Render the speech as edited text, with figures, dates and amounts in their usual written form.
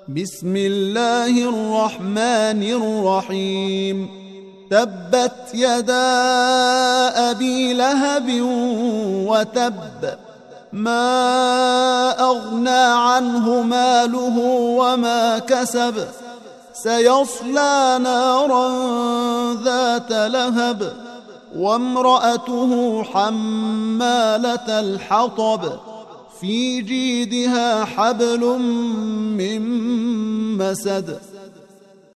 بسم الله الرحمن الرحيم. تبت يدا أبي لهب وتب، ما أغنى عنه ماله وما كسب، سيصلى نارا ذات لهب، وامرأته حمالة الحطب، في جيدها حبل من مسد.